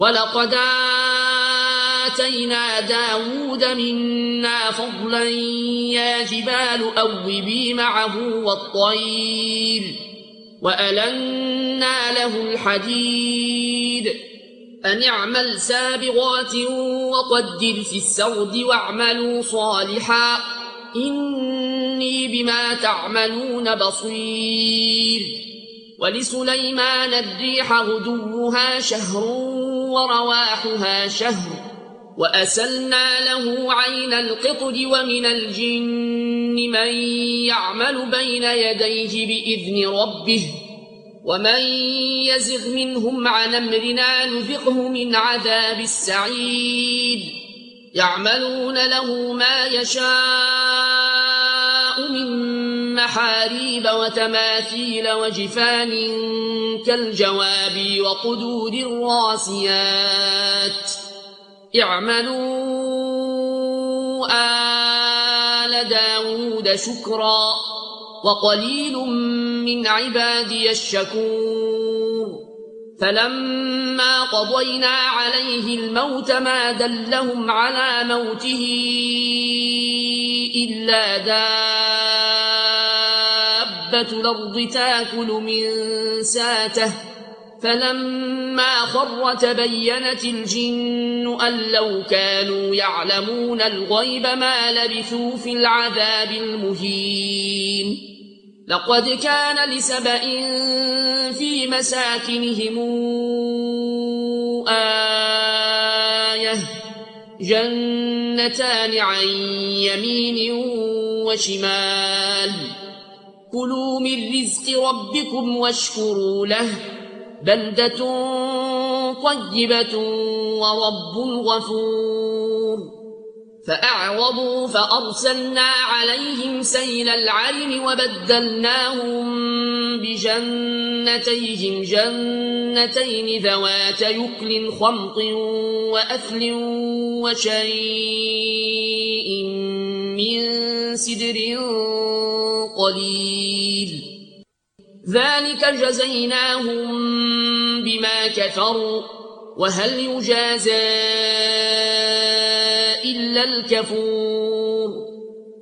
ولقد آتينا داود منا فضلا يا جبال أوبي معه والطير وألنا له الحديد أن اعمل سابغات وقدر في السرد واعملوا صالحا إني بما تعملون بصير. ولسليمان الريح غدوها شهر ورواحها شهر وأسلنا له عين القطر ومن الجن من يعمل بين يديه بإذن ربه ومن يزغ منهم عن أمرنا نذقه من عذاب السعير. يعملون له ما يشاء من محاريب وتماثيل وجفان كالجواب وقدور الراسيات. اعملوا آل داود شكرا وقليل من عبادي الشكور. فلما قضينا عليه الموت ما دلهم على موته إلا دابة الأرض تاكل من ساته فلما خر تبينت الجن أن لو كانوا يعلمون الغيب ما لبثوا في العذاب المهين. لقد كان لسبإ في مساكنهم آية جنتان عن يمين وشمال كلوا من رزق ربكم واشكروا له بلدة طيبة ورب غفور. فأعرضوا فأرسلنا عليهم سيل العرم وبدلناهم بجنتيهم جنتين ذوات يكل خمط وأثل وشيء من سدر قليل ذلك جزيناهم بما كفروا وهل يجازى إلا الكفور.